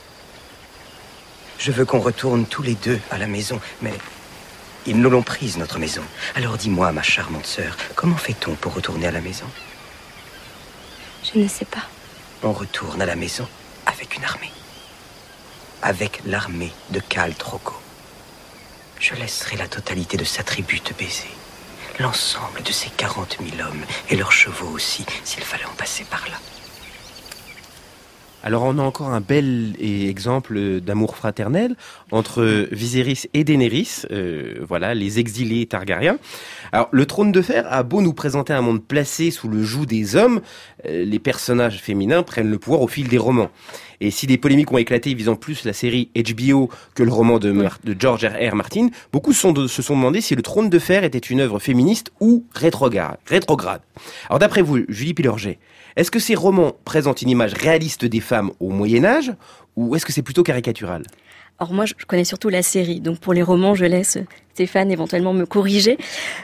Je veux qu'on retourne tous les deux à la maison, mais ils nous l'ont prise, notre maison. Alors dis-moi, ma charmante sœur, comment fait-on pour retourner à la maison ? Je ne sais pas. On retourne à la maison avec une armée. Avec l'armée de Khal Drogo. Je laisserai la totalité de sa tribu te baiser. L'ensemble de ses 40 000 hommes et leurs chevaux aussi, s'il fallait en passer par là. Alors on a encore un bel exemple d'amour fraternel entre Viserys et Daenerys, voilà, les exilés Targaryens. Alors le Trône de Fer a beau nous présenter un monde placé sous le joug des hommes, les personnages féminins prennent le pouvoir au fil des romans. Et si des polémiques ont éclaté visant plus la série HBO que le roman de George R.R. Martin, beaucoup se sont demandé si le Trône de Fer était une œuvre féministe ou rétrograde. Alors d'après vous, Julie Piloget, est-ce que ces romans présentent une image réaliste des femmes au Moyen-Âge ou est-ce que c'est plutôt caricatural ? Alors moi, je connais surtout la série, donc pour les romans, je laisse Stéphane éventuellement me corriger.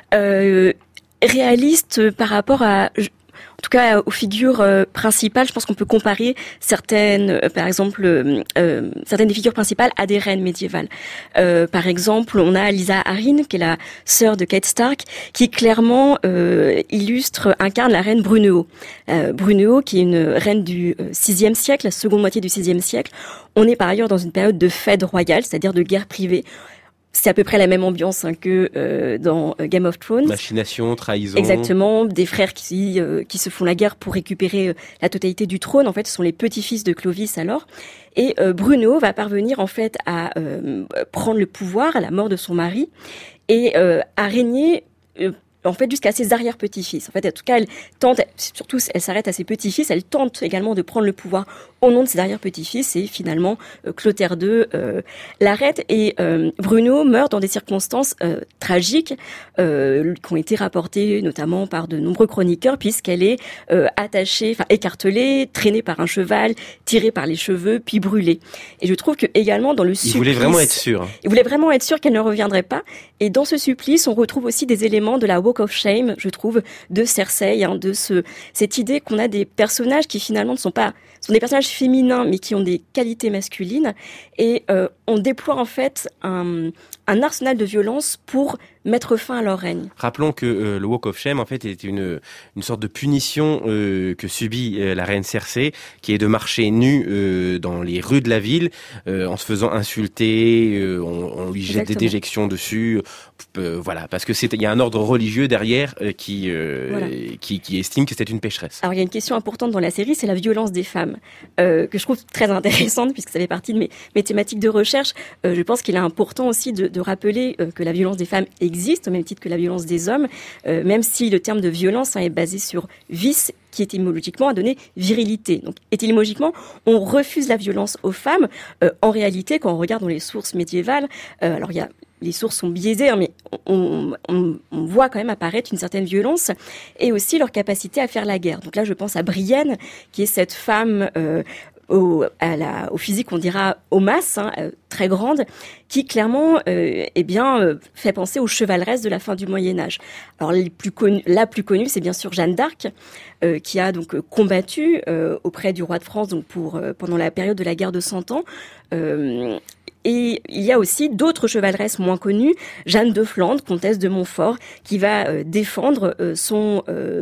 Réaliste par rapport à... En tout cas, aux figures principales, je pense qu'on peut comparer certaines, par exemple, certaines des figures principales à des reines médiévales. Par exemple, on a Lysa Arryn, qui est la sœur de Cate Stark, qui clairement incarne la reine Brunehaut. Brunehaut, qui est une reine du VIe siècle, la seconde moitié du VIe siècle. On est par ailleurs dans une période de fête royale, c'est-à-dire de guerre privée. C'est à peu près la même ambiance que dans Game of Thrones. Machination, trahison. Exactement, des frères qui se font la guerre pour récupérer la totalité du trône. En fait, ce sont les petits-fils de Clovis alors. Et Brunehaut va parvenir en fait à prendre le pouvoir à la mort de son mari et à régner en fait jusqu'à ses arrière-petits-fils. En fait, en tout cas, elle tente, surtout elle s'arrête à ses petits-fils, elle tente également de prendre le pouvoir au nom de ses arrière-petits-fils et finalement Clotaire II l'arrête et Brunehaut meurt dans des circonstances tragiques qui ont été rapportées notamment par de nombreux chroniqueurs puisqu'elle est écartelée, traînée par un cheval, tirée par les cheveux puis brûlée. Et je trouve que également dans le supplice... Il voulait vraiment être sûr. Il voulait vraiment être sûr qu'elle ne reviendrait pas. Et dans ce supplice, on retrouve aussi des éléments de la Walk of Shame, je trouve, de Cersei, de cette idée qu'on a des personnages qui finalement sont des personnages féminins, mais qui ont des qualités masculines. Et on déploie en fait un arsenal de violence pour mettre fin à leur règne. Rappelons que le Walk of Shame, en fait, est une sorte de punition que subit la reine Cersei, qui est de marcher nue dans les rues de la ville, en se faisant insulter, on lui jette des déjections dessus, voilà, parce que il y a un ordre religieux derrière qui estime que c'est une pécheresse. Alors il y a une question importante dans la série, c'est la violence des femmes, que je trouve très intéressante puisque ça fait partie de mes thématiques de recherche. Je pense qu'il est important aussi de rappeler que la violence des femmes existe au même titre que la violence des hommes, même si le terme de violence est basé sur vice, qui étymologiquement a donné virilité. Donc étymologiquement, on refuse la violence aux femmes. En réalité, quand on regarde dans les sources médiévales, alors les sources sont biaisées, mais on voit quand même apparaître une certaine violence et aussi leur capacité à faire la guerre. Donc là, je pense à Brienne, qui est cette femme au physique, on dira aux masses, très grande, qui clairement fait penser aux chevaleresses de la fin du Moyen-Âge. Alors la plus connue, c'est bien sûr Jeanne d'Arc, qui a donc combattu auprès du roi de France donc pendant la période de la guerre de 100 ans. Et il y a aussi d'autres chevaleresses moins connues, Jeanne de Flandre, comtesse de Montfort, qui va défendre son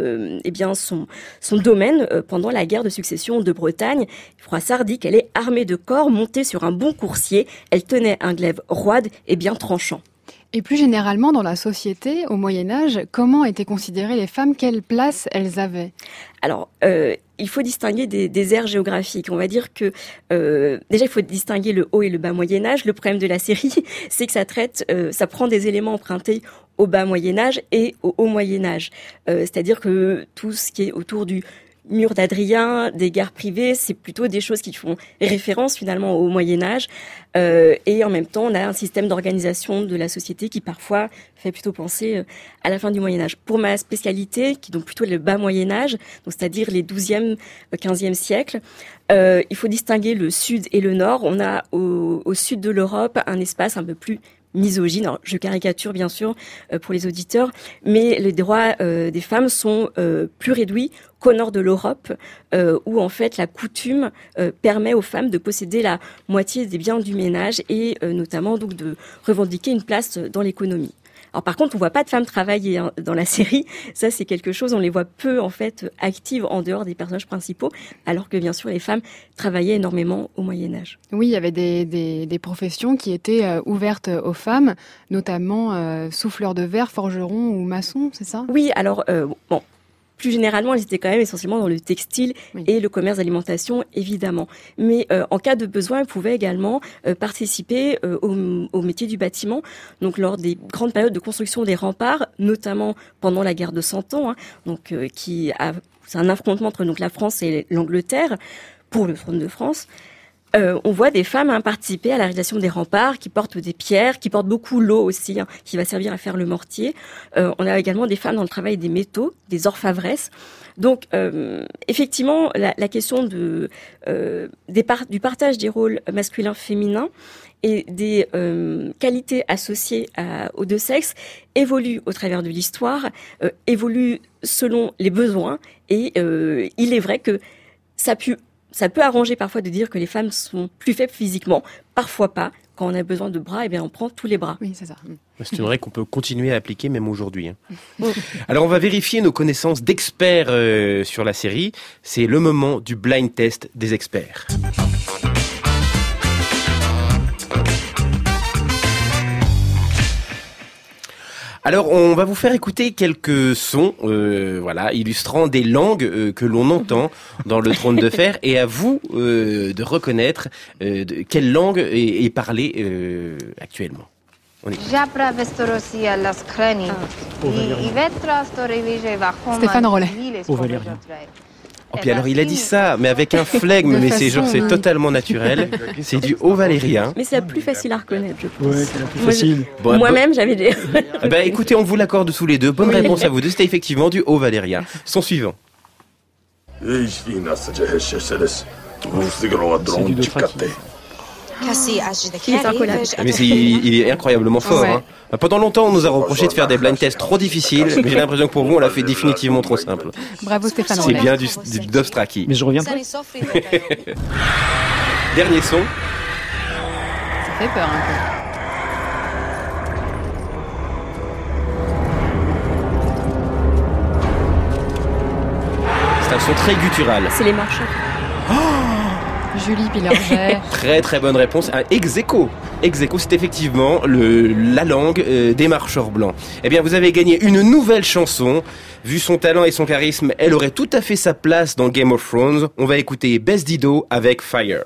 domaine pendant la guerre de succession de Bretagne. Froissart dit qu'elle est armée de corps, montée sur un bon coursier. Elle tenait un glaive roide et bien tranchant. Et plus généralement, dans la société, au Moyen-Âge, comment étaient considérées les femmes? Quelle place elles avaient? Alors, il faut distinguer des aires géographiques. On va dire que déjà, il faut distinguer le haut et le bas Moyen-Âge. Le problème de la série, c'est que ça prend des éléments empruntés au bas Moyen-Âge et au haut Moyen-Âge. C'est-à-dire que tout ce qui est autour du mur d'Adrien, des guerres privées, c'est plutôt des choses qui font référence finalement au Moyen-Âge. Et en même temps, on a un système d'organisation de la société qui parfois fait plutôt penser à la fin du Moyen-Âge. Pour ma spécialité, qui est donc plutôt le bas Moyen-Âge, donc c'est-à-dire les 12e, 15e siècles, il faut distinguer le sud et le nord. On a au sud de l'Europe un espace un peu plus misogyne. Alors, je caricature bien sûr pour les auditeurs, mais les droits des femmes sont plus réduits qu'au nord de l'Europe, où en fait la coutume permet aux femmes de posséder la moitié des biens du ménage et notamment donc de revendiquer une place dans l'économie. Alors par contre, on voit pas de femmes travailler dans la série. Ça, c'est quelque chose, on les voit peu en fait actives en dehors des personnages principaux, alors que bien sûr les femmes travaillaient énormément au Moyen-Âge. Oui, il y avait des professions qui étaient ouvertes aux femmes, notamment souffleurs de verre, forgerons ou maçons, c'est ça? Oui, alors plus généralement, elles étaient quand même essentiellement dans le textile et le commerce d'alimentation, évidemment. Mais en cas de besoin, elles pouvaient également participer au métier du bâtiment. Donc, lors des grandes périodes de construction des remparts, notamment pendant la guerre de 100 ans, c'est un affrontement entre donc la France et l'Angleterre pour le trône de France. On voit des femmes participer à la réalisation des remparts, qui portent des pierres, qui portent beaucoup l'eau aussi, qui va servir à faire le mortier. On a également des femmes dans le travail des métaux, des orfèvresses. Donc, effectivement, la question du partage des rôles masculins-féminins et des qualités associées aux deux sexes évolue au travers de l'histoire, évolue selon les besoins. Et il est vrai que ça peut arranger parfois de dire que les femmes sont plus faibles physiquement, parfois pas. Quand on a besoin de bras, on prend tous les bras. Oui, c'est ça. C'est une règle qu'on peut continuer à appliquer même aujourd'hui. Alors on va vérifier nos connaissances d'experts sur la série. C'est le moment du blind test des experts. Alors, on va vous faire écouter quelques sons, illustrant des langues que l'on entend dans le Trône de Fer, et à vous de reconnaître quelle langue est parlée actuellement. Stéphane Rollet. Au Valérien. Oh, puis alors il a dit ça, mais avec un flegme, mais c'est totalement naturel. C'est du haut valérien. Mais c'est la plus facile à reconnaître, je pense. Ouais, c'est la plus facile. Moi-même, j'avais des... écoutez, on vous l'accorde tous les deux. Bonne réponse à vous deux. C'était effectivement du haut valérien. Son suivant. C'est du Dothraki. Mais il est incroyablement fort. Ouais. Hein. Pendant longtemps, on nous a reproché de faire des blind tests trop difficiles, mais j'ai l'impression que pour vous, on l'a fait définitivement trop simple. Bravo Stéphane C'est Rollet. bien du Dothraki. Mais je reviens pas. Dernier son. Ça fait peur un peu. C'est un son très guttural. C'est les marcheurs. Julie Pilorget. Très très bonne réponse. Un ex-aequo. Ex-aequo, c'est effectivement la langue des marcheurs blancs. Eh bien, vous avez gagné une nouvelle chanson. Vu son talent et son charisme, elle aurait tout à fait sa place dans Game of Thrones. On va écouter Bess Dido avec Fire.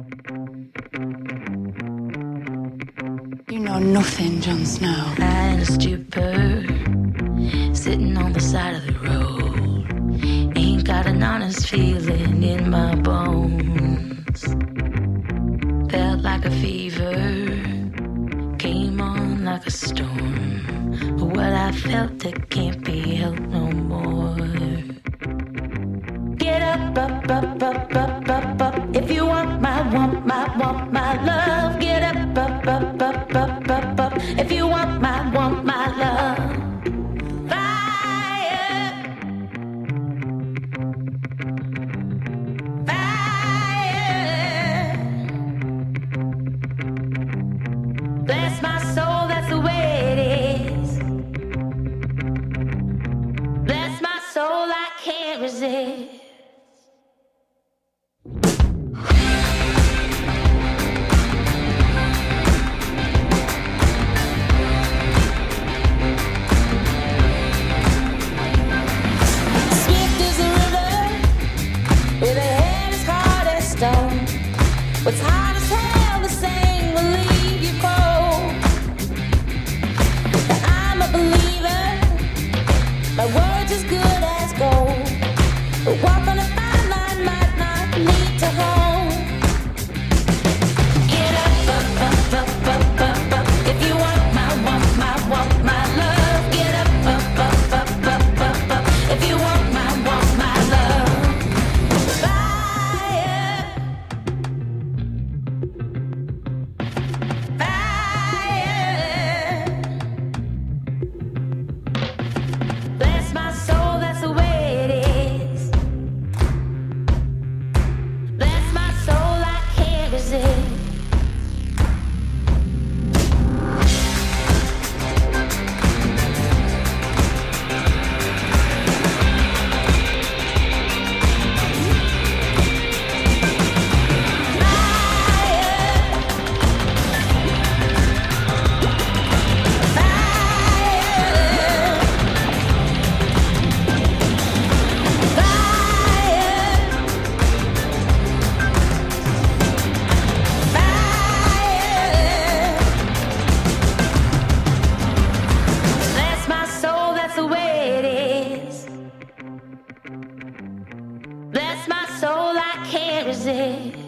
You know nothing, Jon Snow. I'm stupid, sitting on the side of the road. Ain't got an honest feeling in my bones. Felt like a fever, came on like a storm. But what I felt, it can't be helped no more. Get up, up, up, up, up, up, up. If you want my love. Get up, up, up, up, up, up, up. If you want my love. Fire. What's hard as hell, the same will leave you cold. But I'm a believer, my word's as good as gold. But walk on a fine line might not lead to home. Get up, up, up, up, up, up, up. If you want my love. Get up, up, up, up, up, up, up. If you want my love. Fire, fire. Bless my soul, that's the way it is. Bless my soul, I can't resist. Bless my soul, that's the way it is. Bless my soul, I can't resist.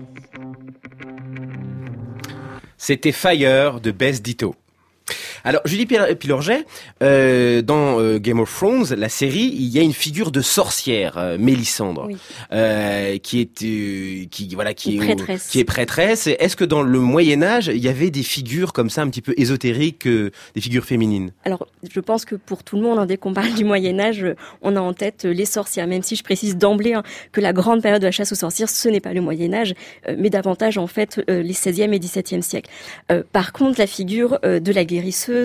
C'était Fire de Bess Ditto. Alors, Julie Pilorget, dans Game of Thrones, la série, il y a une figure de sorcière, Mélisandre, Oui. qui est Prêtresse. qui est prêtresse. Est-ce que dans le Moyen Âge, il y avait des figures comme ça, un petit peu ésotériques, des figures féminines? Alors, je pense que pour tout le monde, dès qu'on parle du Moyen-Âge, on a en tête les sorcières, même si je précise d'emblée que la grande période de la chasse aux sorcières, ce n'est pas le Moyen-Âge, mais davantage, en fait, les 16e et 17e siècles. Par contre, la figure de la guérisseuse,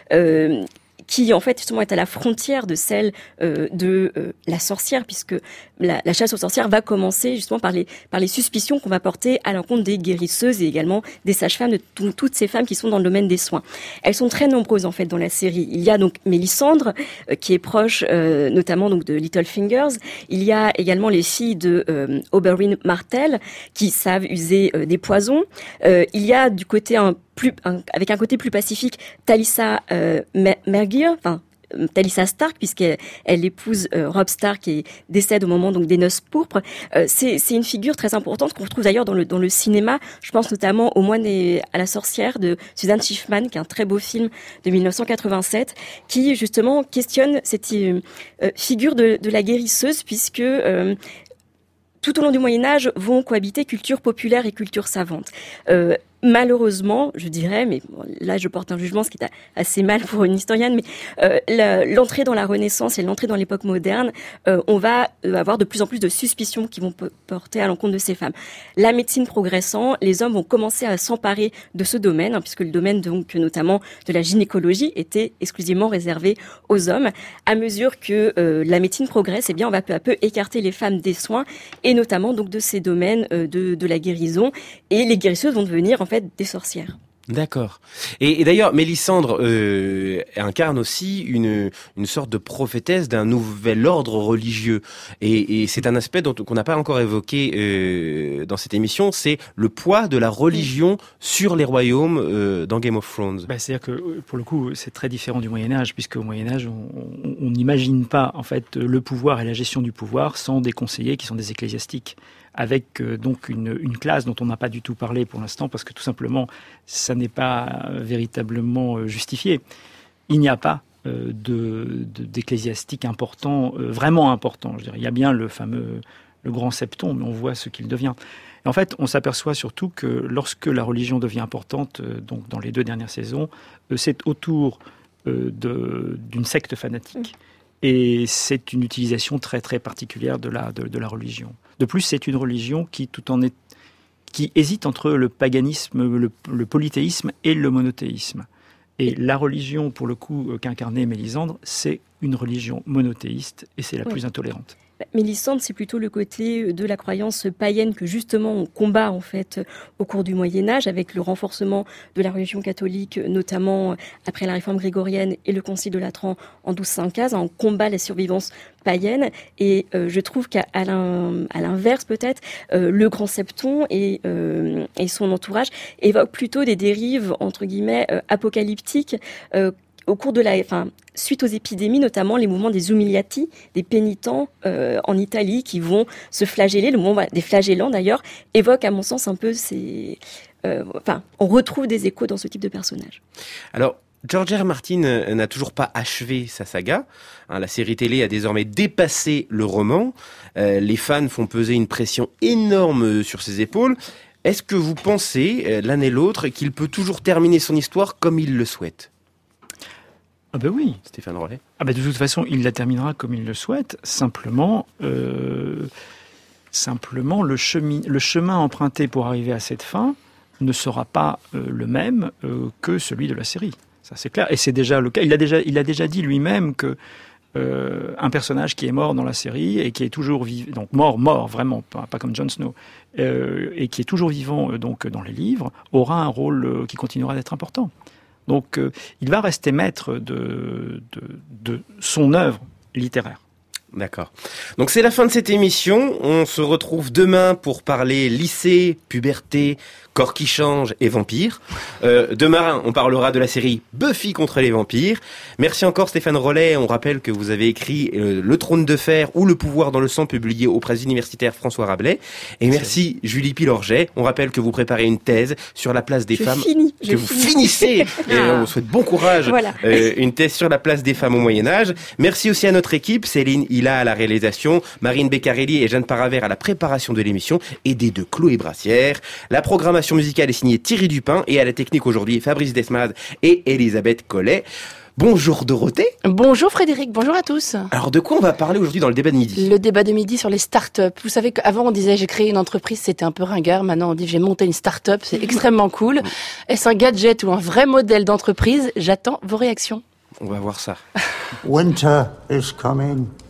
qui en fait justement est à la frontière de celle de la sorcière, puisque la chasse aux sorcières va commencer justement par les suspicions qu'on va porter à l'encontre des guérisseuses et également des sages-femmes, de toutes ces femmes qui sont dans le domaine des soins. Elles sont très nombreuses en fait dans la série. Il y a donc Mélisandre qui est proche notamment donc de Littlefingers. Il y a également les filles de Oberyn Martell qui savent user des poisons. Il y a du côté avec un côté plus pacifique, Talisa Mergir, enfin Talisa Stark, puisqu'elle épouse Robb Stark et décède au moment donc des noces pourpres. C'est une figure très importante qu'on retrouve d'ailleurs dans le cinéma. Je pense notamment au Moine et à la sorcière de Susan Schiffman, qui est un très beau film de 1987, qui justement questionne cette figure de la guérisseuse, puisque tout au long du Moyen-Âge vont cohabiter culture populaire et culture savante. Malheureusement, je dirais, mais bon, là je porte un jugement, ce qui est assez mal pour une historienne, mais l'entrée dans la Renaissance et l'entrée dans l'époque moderne, on va avoir de plus en plus de suspicions qui vont porter à l'encontre de ces femmes. La médecine progressant, les hommes vont commencer à s'emparer de ce domaine, puisque le domaine donc notamment de la gynécologie était exclusivement réservé aux hommes. À mesure que la médecine progresse, on va peu à peu écarter les femmes des soins et notamment donc de ces domaines de la guérison, et les guérisseuses vont devenir en fait des sorcières. D'accord. Et d'ailleurs, Mélisandre incarne aussi une sorte de prophétesse d'un nouvel ordre religieux. Et c'est un aspect qu'on n'a pas encore évoqué dans cette émission, c'est le poids de la religion sur les royaumes dans Game of Thrones. C'est-à-dire que, pour le coup, c'est très différent du Moyen-Âge, puisque au Moyen-Âge, on n'imagine pas en fait le pouvoir et la gestion du pouvoir sans des conseillers qui sont des ecclésiastiques, avec donc une classe dont on n'a pas du tout parlé pour l'instant, parce que tout simplement, ça n'est pas véritablement justifié. Il n'y a pas d'ecclésiastique important, vraiment important. Je dirais. Il y a bien le grand septon, mais on voit ce qu'il devient. Et en fait, on s'aperçoit surtout que lorsque la religion devient importante, donc dans les 2 dernières saisons, c'est autour d'une secte fanatique. Et c'est une utilisation très très particulière de la religion. De plus, c'est une religion qui hésite entre le paganisme, le polythéisme et le monothéisme. Et la religion, pour le coup, qu'incarnait Mélisandre, c'est une religion monothéiste et c'est la plus intolérante. Mélissandre, c'est plutôt le côté de la croyance païenne que justement on combat en fait au cours du Moyen-Âge avec le renforcement de la religion catholique, notamment après la réforme grégorienne et le Concile de Latran en 1215. On combat la survivance païenne et je trouve qu'à l'inverse peut-être, le grand septon et son entourage évoquent plutôt des dérives entre guillemets apocalyptiques au cours de suite aux épidémies, notamment les mouvements des umiliati, des pénitents en Italie qui vont se flageller. Le mouvement des flagellants, d'ailleurs, évoque, à mon sens, un peu ces... on retrouve des échos dans ce type de personnage. Alors, George R. Martin n'a toujours pas achevé sa saga. La série télé a désormais dépassé le roman. Les fans font peser une pression énorme sur ses épaules. Est-ce que vous pensez, l'un et l'autre, qu'il peut toujours terminer son histoire comme il le souhaite ? Ah ben oui. Stéphane Rollet. Ah ben de toute façon, il la terminera comme il le souhaite. Simplement, le chemin emprunté pour arriver à cette fin ne sera pas le même que celui de la série. Ça c'est clair. Et c'est déjà le cas. Il a déjà dit lui-même que un personnage qui est mort dans la série et qui est toujours vivant, donc mort vraiment, pas comme Jon Snow, et qui est toujours vivant donc dans les livres, aura un rôle qui continuera d'être important. Donc, il va rester maître de son œuvre littéraire. D'accord. Donc, c'est la fin de cette émission. On se retrouve demain pour parler lycée, puberté, corps qui change et vampires. Demain, on parlera de la série Buffy contre les vampires. Merci encore Stéphane Rollet. On rappelle que vous avez écrit Le Trône de Fer ou Le Pouvoir dans le sang, publié aux presses universitaires François Rabelais. Et merci Julie Pilorget. On rappelle que vous préparez une thèse sur la place des femmes. Vous finissez. Et on vous souhaite bon courage. Voilà. Une thèse sur la place des femmes au Moyen-Âge. Merci aussi à notre équipe, Céline Hilla à la réalisation, Marine Beccarelli et Jeanne Paravert à la préparation de l'émission, aidée de Chloé Brassière. La programmation musicale est signée Thierry Dupin et à la technique aujourd'hui Fabrice Desmad et Elisabeth Collet. Bonjour Dorothée. Bonjour Frédéric, bonjour à tous. Alors de quoi on va parler aujourd'hui dans le débat de midi ? Le débat de midi sur les start-up. Vous savez qu'avant on disait j'ai créé une entreprise, c'était un peu ringard. Maintenant on dit j'ai monté une start-up, c'est extrêmement cool. Est-ce un gadget ou un vrai modèle d'entreprise ? J'attends vos réactions. On va voir ça. Winter is coming.